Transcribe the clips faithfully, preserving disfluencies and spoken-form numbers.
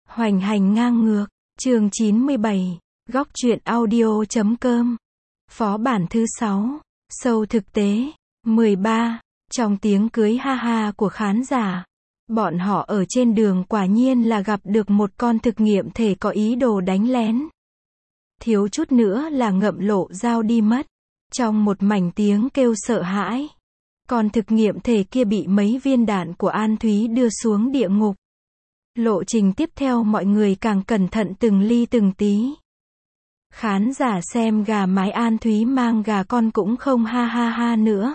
Hoành hành ngang ngược, chương chín mươi bảy, góc truyện audio chấm com. Phó bản thứ sáu, sâu thực tế, mười ba, trong tiếng cưới ha ha của khán giả. Bọn họ ở trên đường quả nhiên là gặp được một con thực nghiệm thể có ý đồ đánh lén. Thiếu chút nữa là ngậm lộ dao đi mất. Trong một mảnh tiếng kêu sợ hãi, con thực nghiệm thể kia bị mấy viên đạn của An Thúy đưa xuống địa ngục. Lộ trình tiếp theo mọi người càng cẩn thận từng ly từng tí. Khán giả xem gà mái An Thúy mang gà con cũng không ha ha ha nữa,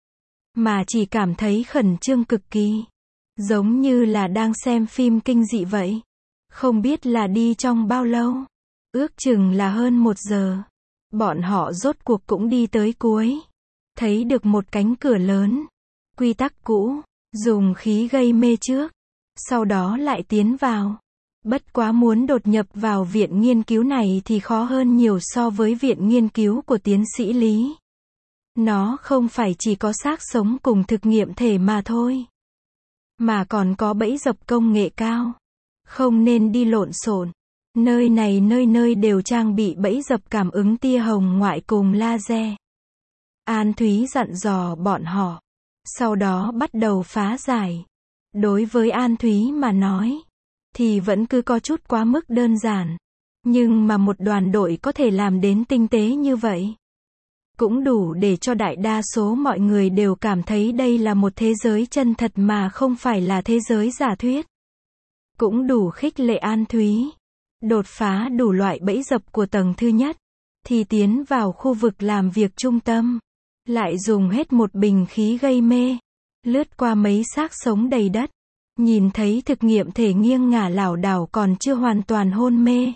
mà chỉ cảm thấy khẩn trương cực kỳ. Giống như là đang xem phim kinh dị vậy. Không biết là đi trong bao lâu. Ước chừng là hơn một giờ. Bọn họ rốt cuộc cũng đi tới cuối. Thấy được một cánh cửa lớn. Quy tắc cũ, dùng khí gây mê trước, sau đó lại tiến vào. Bất quá muốn đột nhập vào viện nghiên cứu này thì khó hơn nhiều so với viện nghiên cứu của tiến sĩ Lý. Nó không phải chỉ có xác sống cùng thực nghiệm thể mà thôi, mà còn có bẫy dập công nghệ cao. Không nên đi lộn xộn. Nơi này nơi nơi đều trang bị bẫy dập cảm ứng tia hồng ngoại cùng laser. An Thúy dặn dò bọn họ. Sau đó bắt đầu phá giải. Đối với An Thúy mà nói, thì vẫn cứ có chút quá mức đơn giản. Nhưng mà một đoàn đội có thể làm đến tinh tế như vậy, cũng đủ để cho đại đa số mọi người đều cảm thấy đây là một thế giới chân thật mà không phải là thế giới giả thuyết. Cũng đủ khích lệ An Thúy. Đột phá đủ loại bẫy dập của tầng thứ nhất, thì tiến vào khu vực làm việc trung tâm. Lại dùng hết một bình khí gây mê. Lướt qua mấy xác sống đầy đất. Nhìn thấy thực nghiệm thể nghiêng ngả lảo đảo còn chưa hoàn toàn hôn mê.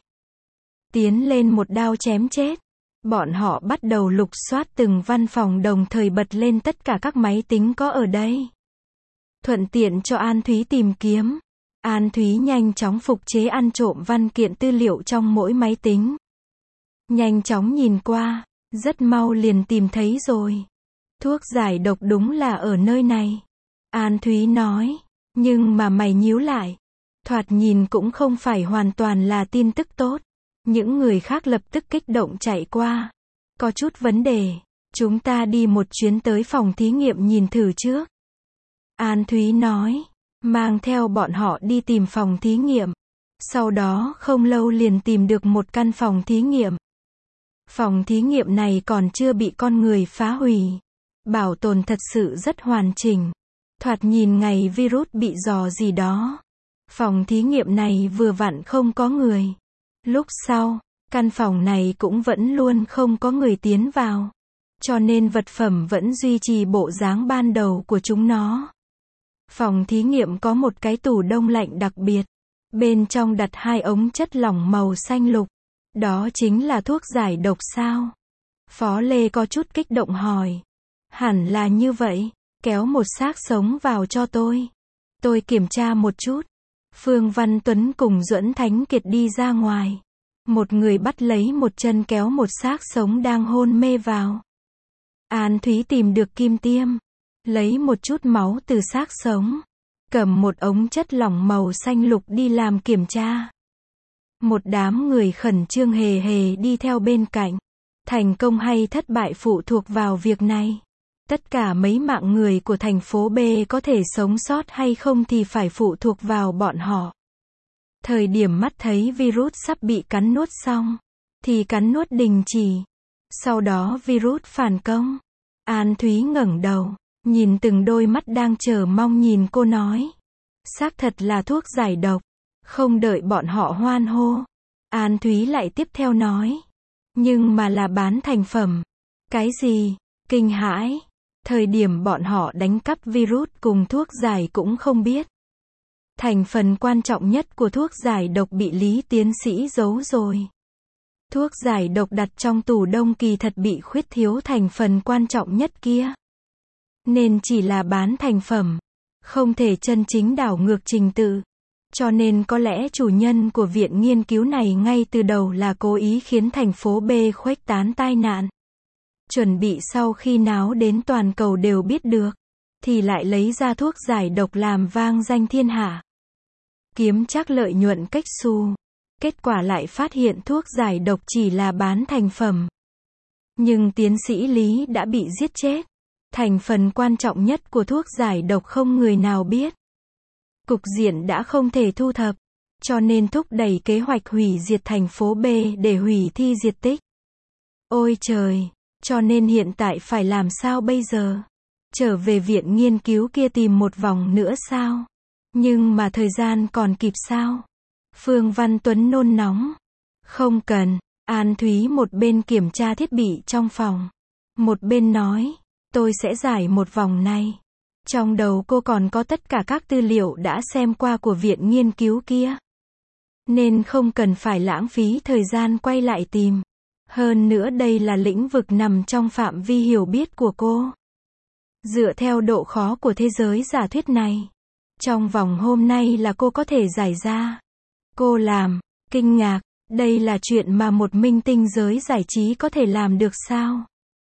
Tiến lên một đao chém chết. Bọn họ bắt đầu lục soát từng văn phòng, đồng thời bật lên tất cả các máy tính có ở đây. Thuận tiện cho An Thúy tìm kiếm. An Thúy nhanh chóng phục chế ăn trộm văn kiện tư liệu trong mỗi máy tính. Nhanh chóng nhìn qua, rất mau liền tìm thấy rồi. Thuốc giải độc đúng là ở nơi này. An Thúy nói, nhưng mà mày nhíu lại. Thoạt nhìn cũng không phải hoàn toàn là tin tức tốt. Những người khác lập tức kích động chạy qua. Có chút vấn đề, chúng ta đi một chuyến tới phòng thí nghiệm nhìn thử trước. An Thúy nói, mang theo bọn họ đi tìm phòng thí nghiệm. Sau đó không lâu liền tìm được một căn phòng thí nghiệm. Phòng thí nghiệm này còn chưa bị con người phá hủy. Bảo tồn thật sự rất hoàn chỉnh. Thoạt nhìn ngày virus bị dò gì đó. Phòng thí nghiệm này vừa vặn không có người. Lúc sau, căn phòng này cũng vẫn luôn không có người tiến vào. Cho nên vật phẩm vẫn duy trì bộ dáng ban đầu của chúng nó. Phòng thí nghiệm có một cái tủ đông lạnh đặc biệt. Bên trong đặt hai ống chất lỏng màu xanh lục. Đó chính là thuốc giải độc sao? Phó Lê có chút kích động hỏi. Hẳn là như vậy. Kéo một xác sống vào cho tôi. Tôi kiểm tra một chút. Phương Văn Tuấn cùng Duẫn Thánh Kiệt đi ra ngoài. Một người bắt lấy một chân kéo một xác sống đang hôn mê vào. An Thúy tìm được kim tiêm. Lấy một chút máu từ xác sống. Cầm một ống chất lỏng màu xanh lục đi làm kiểm tra. Một đám người khẩn trương hề hề đi theo bên cạnh. Thành công hay thất bại phụ thuộc vào việc này. Tất cả mấy mạng người của thành phố B có thể sống sót hay không thì phải phụ thuộc vào bọn họ. Thời điểm mắt thấy virus sắp bị cắn nuốt xong, thì cắn nuốt đình chỉ. Sau đó virus phản công. An Thúy ngẩng đầu, nhìn từng đôi mắt đang chờ mong nhìn cô nói. Xác thật là thuốc giải độc. Không đợi bọn họ hoan hô, An Thúy lại tiếp theo nói. Nhưng mà là bán thành phẩm. Cái gì? Kinh hãi. Thời điểm bọn họ đánh cắp virus cùng thuốc giải cũng không biết. Thành phần quan trọng nhất của thuốc giải độc bị Lý tiến sĩ giấu rồi. Thuốc giải độc đặt trong tủ đông kỳ thật bị khuyết thiếu thành phần quan trọng nhất kia. Nên chỉ là bán thành phẩm. Không thể chân chính đảo ngược trình tự. Cho nên có lẽ chủ nhân của viện nghiên cứu này ngay từ đầu là cố ý khiến thành phố B khuếch tán tai nạn. Chuẩn bị sau khi náo đến toàn cầu đều biết được, thì lại lấy ra thuốc giải độc làm vang danh thiên hạ. kiếm chắc lợi nhuận cách xu. Kết quả lại phát hiện thuốc giải độc chỉ là bán thành phẩm. Nhưng tiến sĩ Lý đã bị giết chết. Thành phần quan trọng nhất của thuốc giải độc không người nào biết. Cục diện đã không thể thu thập, cho nên thúc đẩy kế hoạch hủy diệt thành phố B để hủy thi diệt tích. Ôi trời, cho nên hiện tại phải làm sao bây giờ? Trở về viện nghiên cứu kia tìm một vòng nữa sao? Nhưng mà thời gian còn kịp sao? Phương Văn Tuấn nôn nóng. Không cần, An Thúy một bên kiểm tra thiết bị trong phòng. Một bên nói, tôi sẽ giải một vòng này. Trong đầu cô còn có tất cả các tư liệu đã xem qua của viện nghiên cứu kia. Nên không cần phải lãng phí thời gian quay lại tìm. Hơn nữa đây là lĩnh vực nằm trong phạm vi hiểu biết của cô. Dựa theo độ khó của thế giới giả thuyết này, trong vòng hôm nay là cô có thể giải ra. Cô làm, kinh ngạc, đây là chuyện mà một minh tinh giới giải trí có thể làm được sao?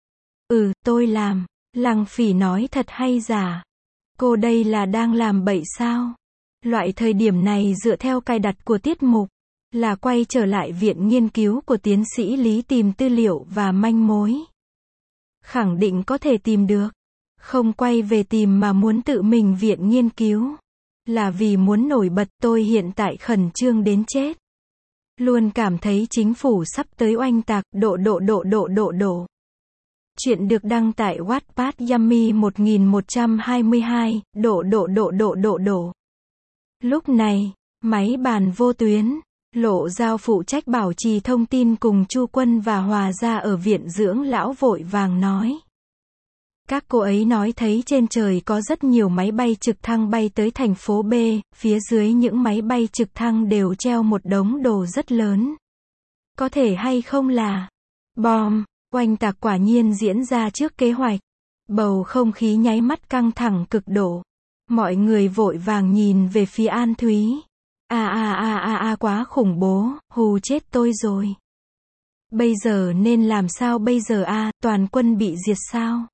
Ừ, tôi làm. Lăng Phỉ nói thật hay giả? Cô đây là đang làm bậy sao? Loại thời điểm này dựa theo cài đặt của tiết mục, là quay trở lại viện nghiên cứu của tiến sĩ Lý tìm tư liệu và manh mối. Khẳng định có thể tìm được. Không quay về tìm mà muốn tự mình viện nghiên cứu. Là vì muốn nổi bật. Tôi hiện tại khẩn trương đến chết. Luôn cảm thấy chính phủ sắp tới oanh tạc. Độ độ độ độ độ độ. Chuyện được đăng tại Wattpad Yummy một nghìn một trăm hai mươi hai. Độ độ độ độ độ độ. Lúc này, máy bàn vô tuyến, Lộ Giao phụ trách bảo trì thông tin cùng Chu Quân và Hòa Gia ở viện dưỡng lão vội vàng nói. Các cô ấy nói thấy trên trời có rất nhiều máy bay trực thăng bay tới thành phố B, phía dưới những máy bay trực thăng đều treo một đống đồ rất lớn. Có thể hay không là bom, oanh tạc quả nhiên diễn ra trước kế hoạch. Bầu không khí nháy mắt căng thẳng cực độ. Mọi người vội vàng nhìn về phía An Thúy. À à à à à quá khủng bố, hù chết tôi rồi. Bây giờ nên làm sao bây giờ a, à, toàn quân bị diệt sao?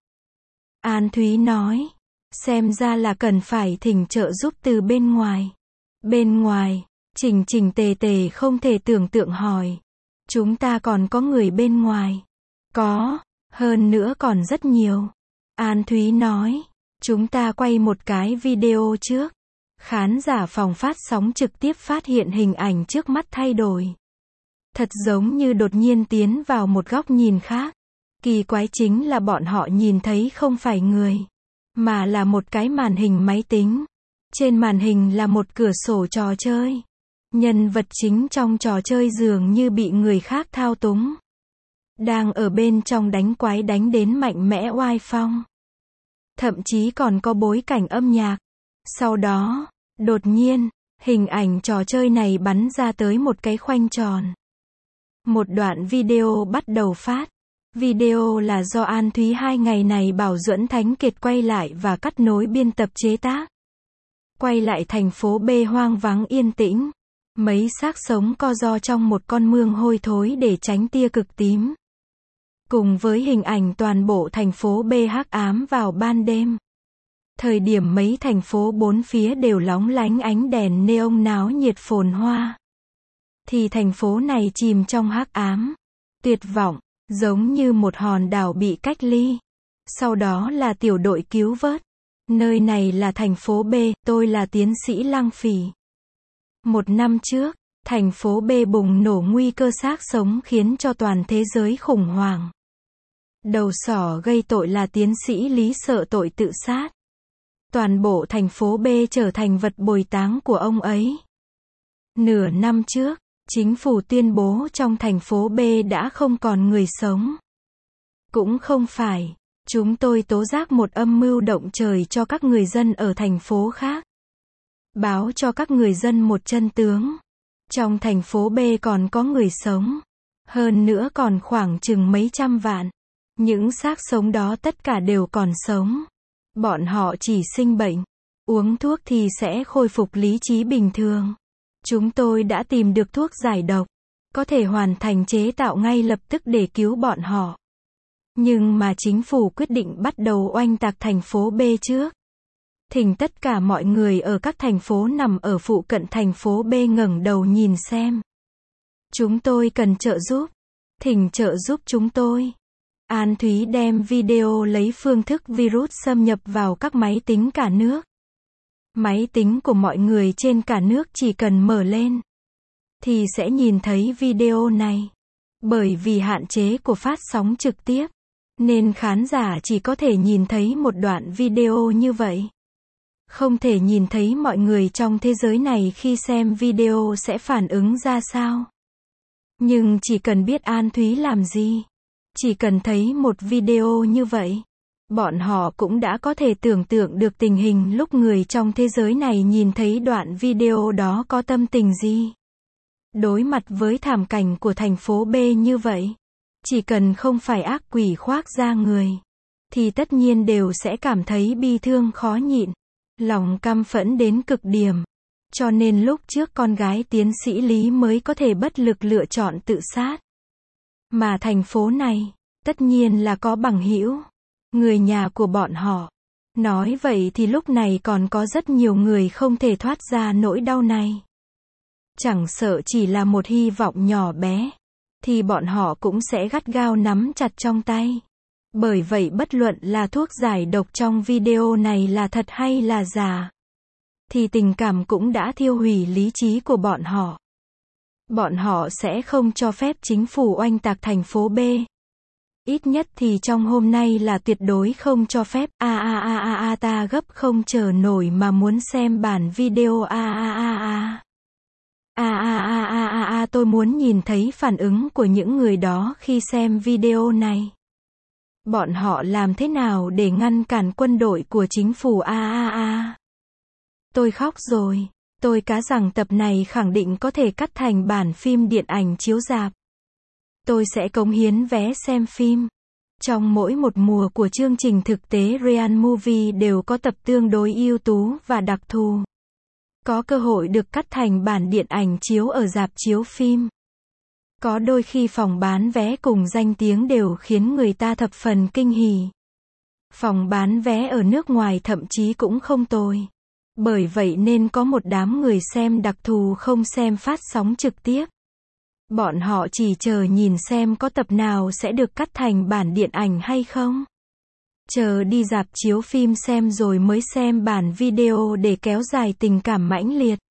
An Thúy nói, xem ra là cần phải thỉnh trợ giúp từ bên ngoài. Bên ngoài, Trình Trình Tề Tề không thể tưởng tượng hỏi. Chúng ta còn có người bên ngoài. Có, hơn nữa còn rất nhiều. An Thúy nói, chúng ta quay một cái video trước. Khán giả phòng phát sóng trực tiếp phát hiện hình ảnh trước mắt thay đổi. Thật giống như đột nhiên tiến vào một góc nhìn khác. Kỳ quái chính là bọn họ nhìn thấy không phải người, mà là một cái màn hình máy tính. Trên màn hình là một cửa sổ trò chơi. Nhân vật chính trong trò chơi dường như bị người khác thao túng. Đang ở bên trong đánh quái đánh đến mạnh mẽ oai phong. Thậm chí còn có bối cảnh âm nhạc. Sau đó, đột nhiên, hình ảnh trò chơi này bắn ra tới một cái khoanh tròn. Một đoạn video bắt đầu phát. Video là do An Thúy hai ngày này bảo Duẫn Thánh Kiệt quay lại và cắt nối biên tập chế tác. Quay lại thành phố B hoang vắng yên tĩnh. Mấy xác sống co ro trong một con mương hôi thối để tránh tia cực tím. Cùng với hình ảnh toàn bộ thành phố B hắc ám vào ban đêm. Thời điểm mấy thành phố bốn phía đều lóng lánh ánh đèn neon náo nhiệt phồn hoa. Thì thành phố này chìm trong hắc ám. Tuyệt vọng, giống như một hòn đảo bị cách ly. Sau đó là tiểu đội cứu vớt. Nơi này là thành phố B, tôi là tiến sĩ Lăng Phỉ. Một năm trước, thành phố B bùng nổ nguy cơ xác sống khiến cho toàn thế giới khủng hoảng. Đầu sỏ gây tội là tiến sĩ Lý sợ tội tự sát. Toàn bộ thành phố B trở thành vật bồi táng của ông ấy. Nửa năm trước, chính phủ tuyên bố trong thành phố B đã không còn người sống. Cũng không phải, chúng tôi tố giác một âm mưu động trời cho các người dân ở thành phố khác. Báo cho các người dân một chân tướng. Trong thành phố B còn có người sống. Hơn nữa còn khoảng chừng mấy trăm vạn. Những xác sống đó tất cả đều còn sống. Bọn họ chỉ sinh bệnh. Uống thuốc thì sẽ khôi phục lý trí bình thường. Chúng tôi đã tìm được thuốc giải độc. Có thể hoàn thành chế tạo ngay lập tức để cứu bọn họ. Nhưng mà chính phủ quyết định bắt đầu oanh tạc thành phố B trước. Thỉnh tất cả mọi người ở các thành phố nằm ở phụ cận thành phố B ngẩng đầu nhìn xem. Chúng tôi cần trợ giúp. Thỉnh trợ giúp chúng tôi. An Thúy đem video lấy phương thức virus xâm nhập vào các máy tính cả nước. Máy tính của mọi người trên cả nước chỉ cần mở lên thì sẽ nhìn thấy video này. Bởi vì hạn chế của phát sóng trực tiếp, nên khán giả chỉ có thể nhìn thấy một đoạn video như vậy. Không thể nhìn thấy mọi người trong thế giới này khi xem video sẽ phản ứng ra sao. Nhưng chỉ cần biết An Thúy làm gì, chỉ cần thấy một video như vậy, bọn họ cũng đã có thể tưởng tượng được tình hình lúc người trong thế giới này nhìn thấy đoạn video đó có tâm tình gì. Đối mặt với thảm cảnh của thành phố B như vậy, chỉ cần không phải ác quỷ khoác da người, thì tất nhiên đều sẽ cảm thấy bi thương khó nhịn, lòng căm phẫn đến cực điểm. Cho nên lúc trước con gái tiến sĩ Lý mới có thể bất lực lựa chọn tự sát. Mà thành phố này, tất nhiên là có bằng hữu, người nhà của bọn họ. Nói vậy thì lúc này còn có rất nhiều người không thể thoát ra nỗi đau này. Chẳng sợ chỉ là một hy vọng nhỏ bé, thì bọn họ cũng sẽ gắt gao nắm chặt trong tay. Bởi vậy bất luận là thuốc giải độc trong video này là thật hay là giả, thì tình cảm cũng đã thiêu hủy lý trí của bọn họ. Bọn họ sẽ không cho phép chính phủ oanh tạc thành phố B. Ít nhất thì trong hôm nay là tuyệt đối không cho phép. A a a a a ta gấp không chờ nổi mà muốn xem bản video. A a a a. A a a a a a tôi muốn nhìn thấy phản ứng của những người đó khi xem video này. Bọn họ làm thế nào để ngăn cản quân đội của chính phủ. A a a. Tôi khóc rồi. Tôi cá rằng tập này khẳng định có thể cắt thành bản phim điện ảnh chiếu rạp. Tôi sẽ cống hiến vé xem phim. Trong mỗi một mùa của chương trình thực tế Real Movie đều có tập tương đối ưu tú và đặc thù. Có cơ hội được cắt thành bản điện ảnh chiếu ở rạp chiếu phim. Có đôi khi phòng bán vé cùng danh tiếng đều khiến người ta thập phần kinh hỉ. Phòng bán vé ở nước ngoài thậm chí cũng không tồi. Bởi vậy nên có một đám người xem đặc thù không xem phát sóng trực tiếp. Bọn họ chỉ chờ nhìn xem có tập nào sẽ được cắt thành bản điện ảnh hay không. Chờ đi rạp chiếu phim xem rồi mới xem bản video để kéo dài tình cảm mãnh liệt.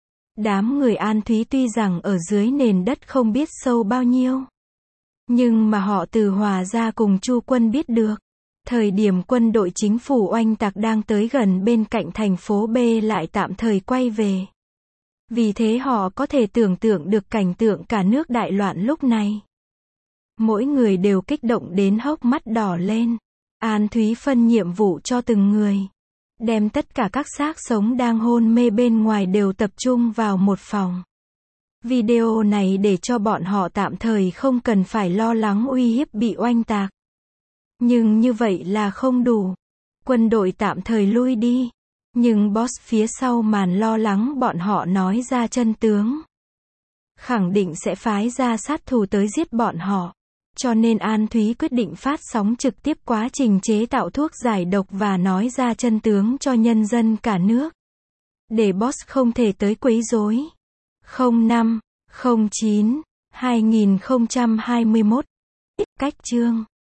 Đám người An Thúy tuy rằng ở dưới nền đất không biết sâu bao nhiêu, nhưng mà họ từ Hòa ra cùng Chu Quân biết được. Thời điểm quân đội chính phủ oanh tạc đang tới gần bên cạnh thành phố B lại tạm thời quay về. Vì thế họ có thể tưởng tượng được cảnh tượng cả nước đại loạn lúc này. Mỗi người đều kích động đến hốc mắt đỏ lên. An Thúy phân nhiệm vụ cho từng người. Đem tất cả các xác sống đang hôn mê bên ngoài đều tập trung vào một phòng. Video này để cho bọn họ tạm thời không cần phải lo lắng uy hiếp bị oanh tạc. Nhưng như vậy là không đủ. Quân đội tạm thời lui đi. Nhưng boss phía sau màn lo lắng bọn họ nói ra chân tướng. Khẳng định sẽ phái ra sát thủ tới giết bọn họ. Cho nên An Thúy quyết định phát sóng trực tiếp quá trình chế tạo thuốc giải độc và nói ra chân tướng cho nhân dân cả nước. Để boss không thể tới quấy rối. không năm không chín hai nghìn không trăm hai mươi mốt Cách chương